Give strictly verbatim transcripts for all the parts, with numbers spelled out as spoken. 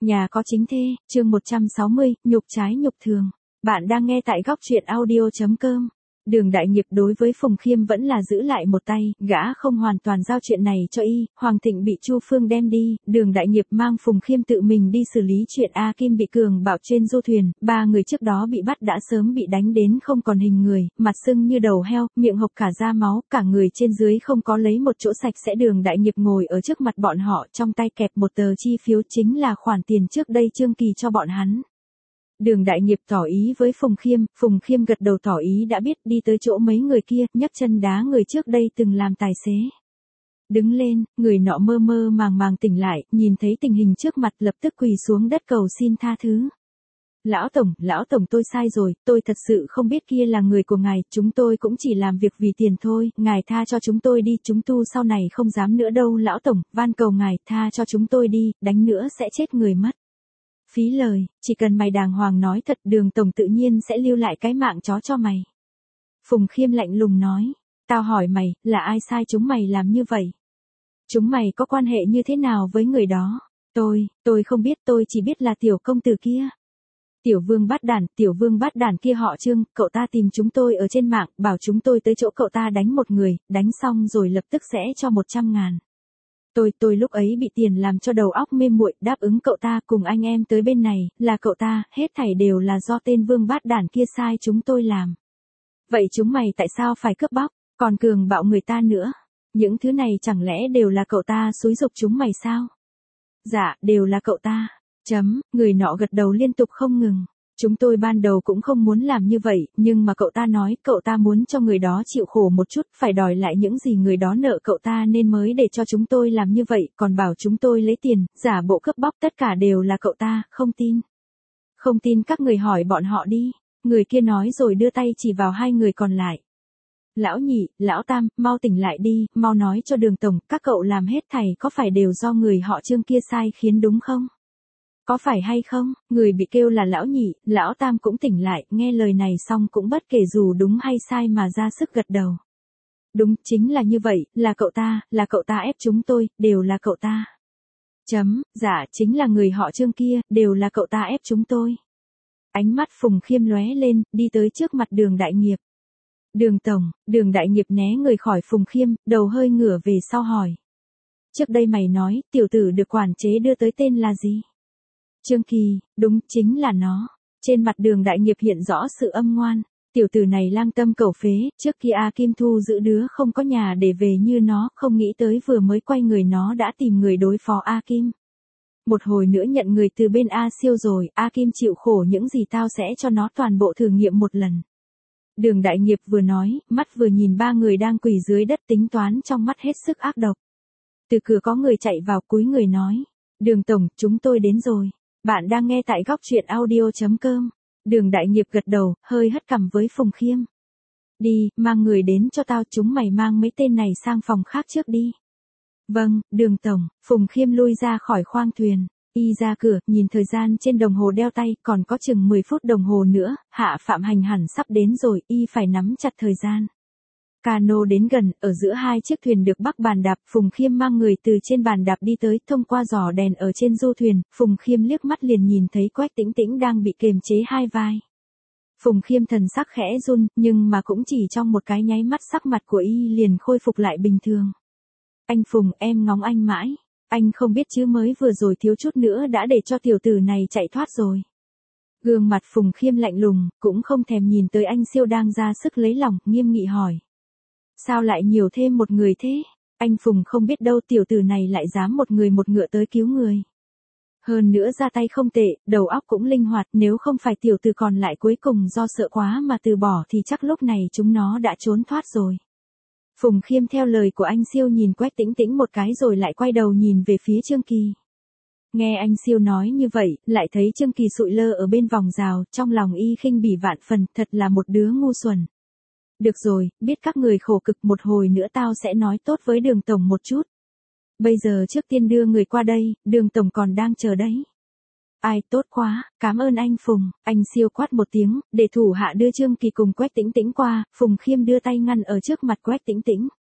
Nhà có chính thê, chương một trăm sáu mươi, nhục trái nhục thường. Bạn đang nghe tại góc truyện audio chấm com. Đường Đại Nghiệp đối với Phùng Khiêm vẫn là giữ lại một tay, gã không hoàn toàn giao chuyện này cho y. Hoàng Thịnh bị Chu Phương đem đi, Đường Đại Nghiệp mang Phùng Khiêm tự mình đi xử lý chuyện A Kim bị cường bạo trên du thuyền. Ba người trước đó bị bắt đã sớm bị đánh đến không còn hình người, mặt sưng như đầu heo, miệng hộc cả ra máu, cả người trên dưới không có lấy một chỗ sạch sẽ. Đường Đại Nghiệp ngồi ở trước mặt bọn họ, trong tay kẹp một tờ chi phiếu, chính là khoản tiền trước đây Trương Kỳ cho bọn hắn. Đường Đại Nghiệp tỏ ý với Phùng Khiêm, Phùng Khiêm gật đầu tỏ ý đã biết, đi tới chỗ mấy người kia, nhấc chân đá người trước đây từng làm tài xế. Đứng lên, người nọ mơ mơ màng màng tỉnh lại, nhìn thấy tình hình trước mặt lập tức quỳ xuống đất cầu xin tha thứ. Lão Tổng, Lão Tổng tôi sai rồi, tôi thật sự không biết kia là người của ngài, chúng tôi cũng chỉ làm việc vì tiền thôi, ngài tha cho chúng tôi đi, chúng tu sau này không dám nữa đâu Lão Tổng, van cầu ngài, tha cho chúng tôi đi, đánh nữa sẽ chết người mất. Phí lời, chỉ cần mày đàng hoàng nói thật, Đường Tổng tự nhiên sẽ lưu lại cái mạng chó cho mày. Phùng Khiêm lạnh lùng nói, tao hỏi mày, là ai sai chúng mày làm như vậy? Chúng mày có quan hệ như thế nào với người đó? Tôi, tôi không biết, tôi chỉ biết là tiểu công tử kia. Tiểu Vương Bát Đản, tiểu Vương Bát Đản kia họ Trương, cậu ta tìm chúng tôi ở trên mạng, bảo chúng tôi tới chỗ cậu ta đánh một người, đánh xong rồi lập tức sẽ cho một trăm ngàn. Tôi, tôi lúc ấy bị tiền làm cho đầu óc mê muội, đáp ứng cậu ta cùng anh em tới bên này, là cậu ta, hết thảy đều là do tên Vương Bát Đản kia sai chúng tôi làm. Vậy chúng mày tại sao phải cướp bóc, còn cường bạo người ta nữa? Những thứ này chẳng lẽ đều là cậu ta xúi giục chúng mày sao? Dạ, đều là cậu ta. Chấm, người nọ gật đầu liên tục không ngừng. Chúng tôi ban đầu cũng không muốn làm như vậy, nhưng mà cậu ta nói, cậu ta muốn cho người đó chịu khổ một chút, phải đòi lại những gì người đó nợ cậu ta nên mới để cho chúng tôi làm như vậy, còn bảo chúng tôi lấy tiền, giả bộ cướp bóc, tất cả đều là cậu ta, không tin. Không tin các người hỏi bọn họ đi, người kia nói rồi đưa tay chỉ vào hai người còn lại. Lão Nhị, Lão Tam, mau tỉnh lại đi, mau nói cho Đường Tổng, các cậu làm hết thảy có phải đều do người họ Trương kia sai khiến đúng không? Có phải hay không? Người bị kêu là Lão Nhị, Lão Tam cũng tỉnh lại, nghe lời này xong cũng bất kể dù đúng hay sai mà ra sức gật đầu. Đúng, chính là như vậy, là cậu ta, là cậu ta ép chúng tôi, đều là cậu ta. Chấm, dạ, chính là người họ Trương kia, đều là cậu ta ép chúng tôi. Ánh mắt Phùng Khiêm lóe lên, đi tới trước mặt Đường Đại Nghiệp. Đường Tổng, Đường Đại Nghiệp né người khỏi Phùng Khiêm, đầu hơi ngửa về sau hỏi. Trước đây mày nói, tiểu tử được quản chế đưa tới tên là gì? Trương Kỳ, đúng, chính là nó. Trên mặt Đường Đại Nghiệp hiện rõ sự âm ngoan. Tiểu tử này lang tâm cẩu phế, trước kia A Kim thu giữ đứa không có nhà để về như nó, không nghĩ tới vừa mới quay người nó đã tìm người đối phó A Kim. Một hồi nữa nhận người từ bên A Siêu rồi, A Kim chịu khổ những gì tao sẽ cho nó toàn bộ thử nghiệm một lần. Đường Đại Nghiệp vừa nói, mắt vừa nhìn ba người đang quỳ dưới đất tính toán trong mắt hết sức ác độc. Từ cửa có người chạy vào cúi người nói. Đường Tổng, chúng tôi đến rồi. Bạn đang nghe tại góc truyện audio chấm com. Đường Đại Nghiệp gật đầu, hơi hất cằm với Phùng Khiêm. Đi, mang người đến cho tao, chúng mày mang mấy tên này sang phòng khác trước đi. Vâng, Đường Tổng. Phùng Khiêm lui ra khỏi khoang thuyền. Y ra cửa, nhìn thời gian trên đồng hồ đeo tay, còn có chừng mười phút đồng hồ nữa, Hạ Phạm Hành hẳn sắp đến rồi, y phải nắm chặt thời gian. Cano đến gần, ở giữa hai chiếc thuyền được bắc bàn đạp, Phùng Khiêm mang người từ trên bàn đạp đi tới, thông qua giỏ đèn ở trên du thuyền, Phùng Khiêm liếc mắt liền nhìn thấy Quách Tĩnh Tĩnh đang bị kềm chế hai vai. Phùng Khiêm thần sắc khẽ run, nhưng mà cũng chỉ trong một cái nháy mắt sắc mặt của y liền khôi phục lại bình thường. Anh Phùng, em ngóng anh mãi. Anh không biết chứ mới vừa rồi thiếu chút nữa đã để cho tiểu tử này chạy thoát rồi. Gương mặt Phùng Khiêm lạnh lùng, cũng không thèm nhìn tới anh Siêu đang ra sức lấy lòng, nghiêm nghị hỏi. Sao lại nhiều thêm một người thế? Anh Phùng không biết đâu tiểu tử này lại dám một người một ngựa tới cứu người. Hơn nữa ra tay không tệ, đầu óc cũng linh hoạt, nếu không phải tiểu tử còn lại cuối cùng do sợ quá mà từ bỏ thì chắc lúc này chúng nó đã trốn thoát rồi. Phùng Khiêm theo lời của anh Siêu nhìn Quách Tĩnh Tĩnh một cái rồi lại quay đầu nhìn về phía Trương Kỳ. Nghe anh Siêu nói như vậy, lại thấy Trương Kỳ sụi lơ ở bên vòng rào, trong lòng y khinh bỉ vạn phần, thật là một đứa ngu xuẩn. Được rồi, biết các người khổ cực, một hồi nữa tao sẽ nói tốt với Đường Tổng một chút. Bây giờ trước tiên đưa người qua đây, Đường Tổng còn đang chờ đấy. Ai, tốt quá, cảm ơn anh Phùng. Anh Siêu quát một tiếng, để thủ hạ đưa Trương Kỳ cùng Quách Tĩnh Tĩnh qua, Phùng Khiêm đưa tay ngăn ở trước mặt Quách Tĩnh Tĩnh.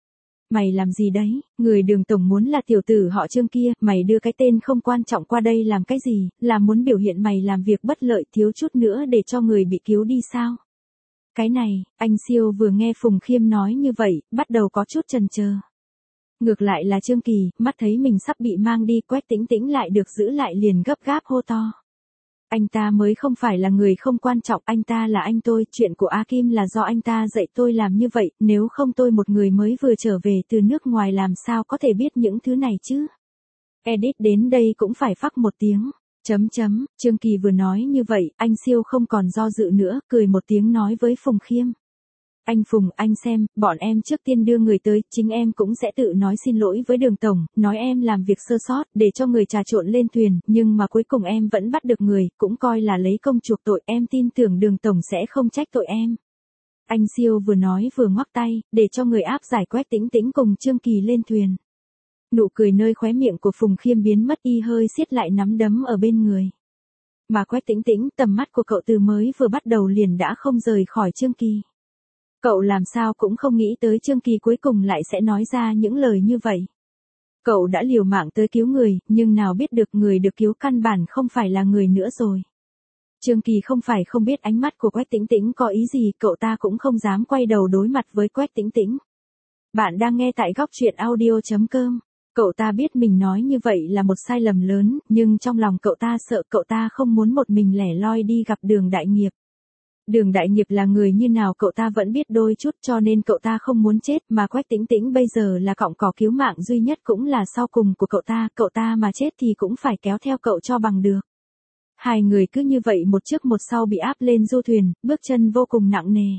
Mày làm gì đấy, người Đường tổng muốn là tiểu tử họ Trương kia, mày đưa cái tên không quan trọng qua đây làm cái gì, là muốn biểu hiện mày làm việc bất lợi thiếu chút nữa để cho người bị cứu đi sao? Cái này, anh Siêu vừa nghe Phùng Khiêm nói như vậy, bắt đầu có chút chần chờ. Ngược lại là Trương Kỳ, mắt thấy mình sắp bị mang đi, Quách Tĩnh Tĩnh lại được giữ lại liền gấp gáp hô to. Anh ta mới không phải là người không quan trọng, anh ta là anh tôi, chuyện của A Kim là do anh ta dạy tôi làm như vậy, nếu không tôi một người mới vừa trở về từ nước ngoài làm sao có thể biết những thứ này chứ. Edit đến đây cũng phải phắc một tiếng. Chấm chấm, Trương Kỳ vừa nói như vậy, anh Siêu không còn do dự nữa, cười một tiếng nói với Phùng Khiêm. Anh Phùng, anh xem, bọn em trước tiên đưa người tới, chính em cũng sẽ tự nói xin lỗi với Đường tổng, nói em làm việc sơ sót, để cho người trà trộn lên thuyền, nhưng mà cuối cùng em vẫn bắt được người, cũng coi là lấy công chuộc tội, em tin tưởng Đường tổng sẽ không trách tội em. Anh Siêu vừa nói vừa ngoắc tay, để cho người áp giải Quách Tĩnh Tĩnh cùng Trương Kỳ lên thuyền. Nụ cười nơi khóe miệng của Phùng Khiêm biến mất, y hơi siết lại nắm đấm ở bên người. Mà Quách Tĩnh Tĩnh, tầm mắt của cậu từ mới vừa bắt đầu liền đã không rời khỏi Trương Kỳ. Cậu làm sao cũng không nghĩ tới Trương Kỳ cuối cùng lại sẽ nói ra những lời như vậy. Cậu đã liều mạng tới cứu người, nhưng nào biết được người được cứu căn bản không phải là người nữa rồi. Trương Kỳ không phải không biết ánh mắt của Quách Tĩnh Tĩnh có ý gì, cậu ta cũng không dám quay đầu đối mặt với Quách Tĩnh Tĩnh. Bạn đang nghe tại góc truyện audio chấm com. Cậu ta biết mình nói như vậy là một sai lầm lớn, nhưng trong lòng cậu ta sợ, cậu ta không muốn một mình lẻ loi đi gặp Đường Đại Nghiệp. Đường Đại Nghiệp là người như nào cậu ta vẫn biết đôi chút, cho nên cậu ta không muốn chết, mà Quách Tĩnh Tĩnh bây giờ là cọng cỏ cứu mạng duy nhất cũng là sau cùng của cậu ta, cậu ta mà chết thì cũng phải kéo theo cậu cho bằng được. Hai người cứ như vậy một trước một sau bị áp lên du thuyền, bước chân vô cùng nặng nề.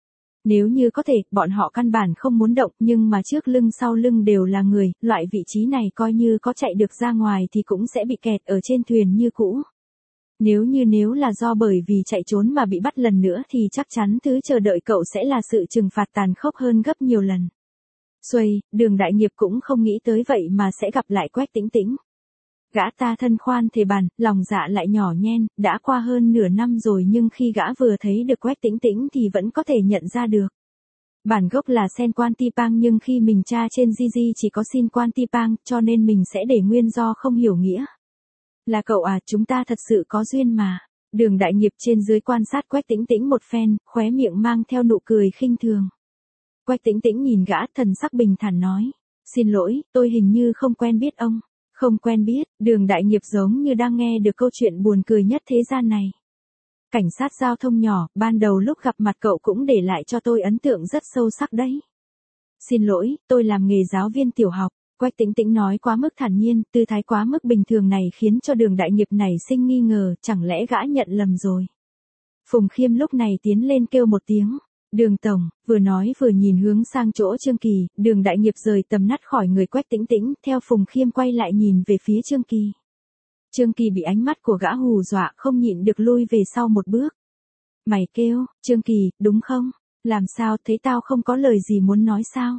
Nếu như có thể, bọn họ căn bản không muốn động, nhưng mà trước lưng sau lưng đều là người, loại vị trí này coi như có chạy được ra ngoài thì cũng sẽ bị kẹt ở trên thuyền như cũ. Nếu như nếu là do bởi vì chạy trốn mà bị bắt lần nữa thì chắc chắn thứ chờ đợi cậu sẽ là sự trừng phạt tàn khốc hơn gấp nhiều lần. Xuây, Đường Đại Nghiệp cũng không nghĩ tới vậy mà sẽ gặp lại Quách Tĩnh Tĩnh. Gã ta thân khoan thề bàn, lòng dạ lại nhỏ nhen, đã qua hơn nửa năm rồi nhưng khi gã vừa thấy được Quách Tĩnh Tĩnh thì vẫn có thể nhận ra được. Bản gốc là Sen Quan Ti Pang nhưng khi mình tra trên Gigi chỉ có Sin Quan Ti Pang, cho nên mình sẽ để nguyên do không hiểu nghĩa. Là cậu à, chúng ta thật sự có duyên mà. Đường Đại Nghiệp trên dưới quan sát Quách Tĩnh Tĩnh một phen, khóe miệng mang theo nụ cười khinh thường. Quách Tĩnh Tĩnh nhìn gã, thần sắc bình thản nói. Xin lỗi, tôi hình như không quen biết ông. Không quen biết, Đường Đại Nghiệp giống như đang nghe được câu chuyện buồn cười nhất thế gian này. Cảnh sát giao thông nhỏ, ban đầu lúc gặp mặt cậu cũng để lại cho tôi ấn tượng rất sâu sắc đấy. Xin lỗi, tôi làm nghề giáo viên tiểu học. Quách Tĩnh Tĩnh nói quá mức thản nhiên, tư thái quá mức bình thường này khiến cho Đường Đại Nghiệp này sinh nghi ngờ, chẳng lẽ gã nhận lầm rồi. Phùng Khiêm lúc này tiến lên kêu một tiếng. Đường tổng, vừa nói vừa nhìn hướng sang chỗ Trương Kỳ, Đường Đại Nghiệp rời tầm mắt khỏi người Quách Tĩnh Tĩnh, theo Phùng Khiêm quay lại nhìn về phía Trương Kỳ. Trương Kỳ bị ánh mắt của gã hù dọa, không nhịn được lui về sau một bước. Mày kêu, Trương Kỳ, đúng không? Làm sao, thấy tao không có lời gì muốn nói sao?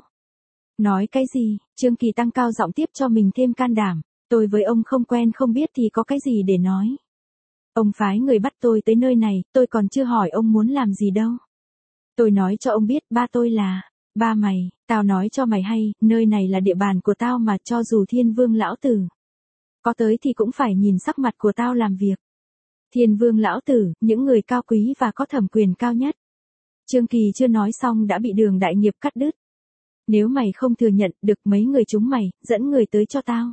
Nói cái gì? Trương Kỳ tăng cao giọng tiếp cho mình thêm can đảm. Tôi với ông không quen không biết thì có cái gì để nói. Ông phái người bắt tôi tới nơi này, tôi còn chưa hỏi ông muốn làm gì đâu. Tôi nói cho ông biết ba tôi là, ba mày, tao nói cho mày hay, nơi này là địa bàn của tao mà cho dù Thiên Vương lão tử có tới thì cũng phải nhìn sắc mặt của tao làm việc. Thiên Vương lão tử, những người cao quý và có thẩm quyền cao nhất. Trương Kỳ chưa nói xong đã bị Đường Đại Nghiệp cắt đứt. Nếu mày không thừa nhận được mấy người chúng mày, dẫn người tới cho tao.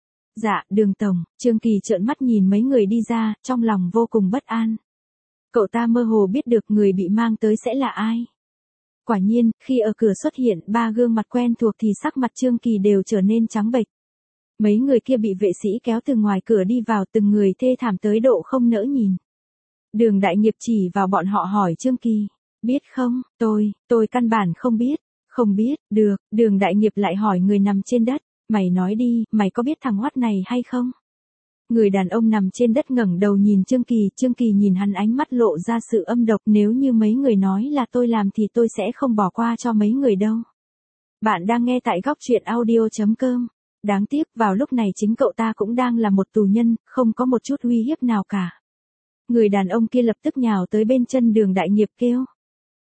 Dạ, Đường tổng, Trương Kỳ trợn mắt nhìn mấy người đi ra, trong lòng vô cùng bất an. Cậu ta mơ hồ biết được người bị mang tới sẽ là ai. Quả nhiên, khi ở cửa xuất hiện ba gương mặt quen thuộc thì sắc mặt Trương Kỳ đều trở nên trắng bệch. Mấy người kia bị vệ sĩ kéo từ ngoài cửa đi vào, từng người thê thảm tới độ không nỡ nhìn. Đường Đại Nghiệp chỉ vào bọn họ hỏi Trương Kỳ, biết không, tôi, tôi căn bản không biết. Không biết, được, Đường Đại Nghiệp lại hỏi người nằm trên đất, mày nói đi, mày có biết thằng hoắt này hay không? Người đàn ông nằm trên đất ngẩng đầu nhìn Trương Kỳ, Trương Kỳ nhìn hắn ánh mắt lộ ra sự âm độc, nếu như mấy người nói là tôi làm thì tôi sẽ không bỏ qua cho mấy người đâu. Bạn đang nghe tại góc truyện audio chấm com. Đáng tiếc, vào lúc này chính cậu ta cũng đang là một tù nhân, không có một chút uy hiếp nào cả. Người đàn ông kia lập tức nhào tới bên chân Đường Đại Nghiệp kêu.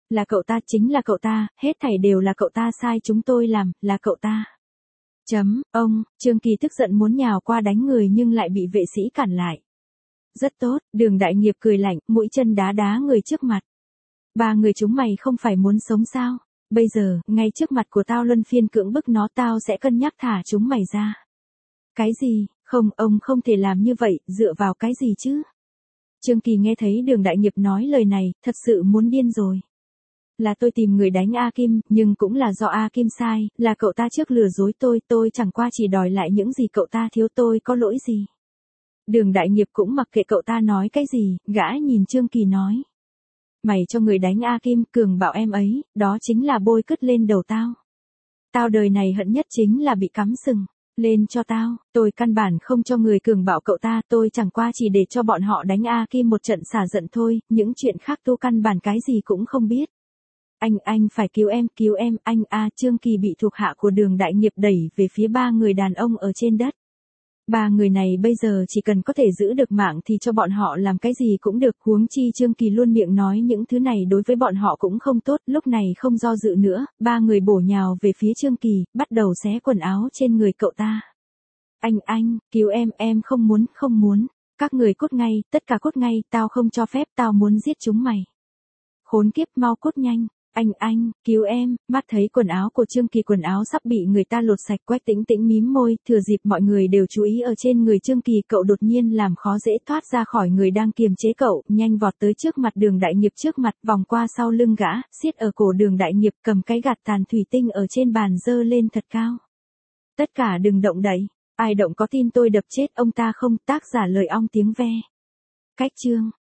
Là cậu ta, chính là cậu ta, hết thảy đều là cậu ta sai, chúng tôi làm, là cậu ta. Chấm, ông, Trương Kỳ tức giận muốn nhào qua đánh người nhưng lại bị vệ sĩ cản lại. Rất tốt, Đường Đại Nghiệp cười lạnh, mũi chân đá đá người trước mặt. Ba người chúng mày không phải muốn sống sao? Bây giờ, ngay trước mặt của tao luân phiên cưỡng bức nó, tao sẽ cân nhắc thả chúng mày ra. Cái gì? Không, ông không thể làm như vậy, dựa vào cái gì chứ? Trương Kỳ nghe thấy Đường Đại Nghiệp nói lời này, thật sự muốn điên rồi. Là tôi tìm người đánh A Kim, nhưng cũng là do A Kim sai, là cậu ta trước lừa dối tôi, tôi chẳng qua chỉ đòi lại những gì cậu ta thiếu, tôi có lỗi gì. Đường Đại Nghiệp cũng mặc kệ cậu ta nói cái gì, gã nhìn Trương Kỳ nói. Mày cho người đánh A Kim, Cường bảo em ấy, đó chính là bôi cứt lên đầu tao. Tao đời này hận nhất chính là bị cắm sừng. Lên cho tao, tôi căn bản không cho người Cường bảo cậu ta, tôi chẳng qua chỉ để cho bọn họ đánh A Kim một trận xả giận thôi, những chuyện khác tôi căn bản cái gì cũng không biết. Anh, anh phải cứu em, cứu em, anh a Trương Kỳ bị thuộc hạ của Đường Đại Nghiệp đẩy về phía ba người đàn ông ở trên đất. Ba người này bây giờ chỉ cần có thể giữ được mạng thì cho bọn họ làm cái gì cũng được, huống chi Trương Kỳ luôn miệng nói những thứ này đối với bọn họ cũng không tốt, lúc này không do dự nữa, ba người bổ nhào về phía Trương Kỳ, bắt đầu xé quần áo trên người cậu ta. Anh, anh, cứu em, em không muốn, không muốn, các người cút ngay, tất cả cút ngay, tao không cho phép, tao muốn giết chúng mày. Khốn kiếp, mau cút nhanh. Anh, anh, cứu em, mắt thấy quần áo của Trương Kỳ quần áo sắp bị người ta lột sạch, Quách Tĩnh Tĩnh mím môi, thừa dịp mọi người đều chú ý ở trên người Trương Kỳ, cậu đột nhiên làm khó dễ thoát ra khỏi người đang kiềm chế cậu, nhanh vọt tới trước mặt Đường Đại Nghiệp, trước mặt, vòng qua sau lưng gã, siết ở cổ Đường Đại Nghiệp, cầm cái gạt tàn thủy tinh ở trên bàn giơ lên thật cao. Tất cả đừng động đậy, ai động có tin tôi đập chết ông ta không, tác giả lời ong tiếng ve. Cách chương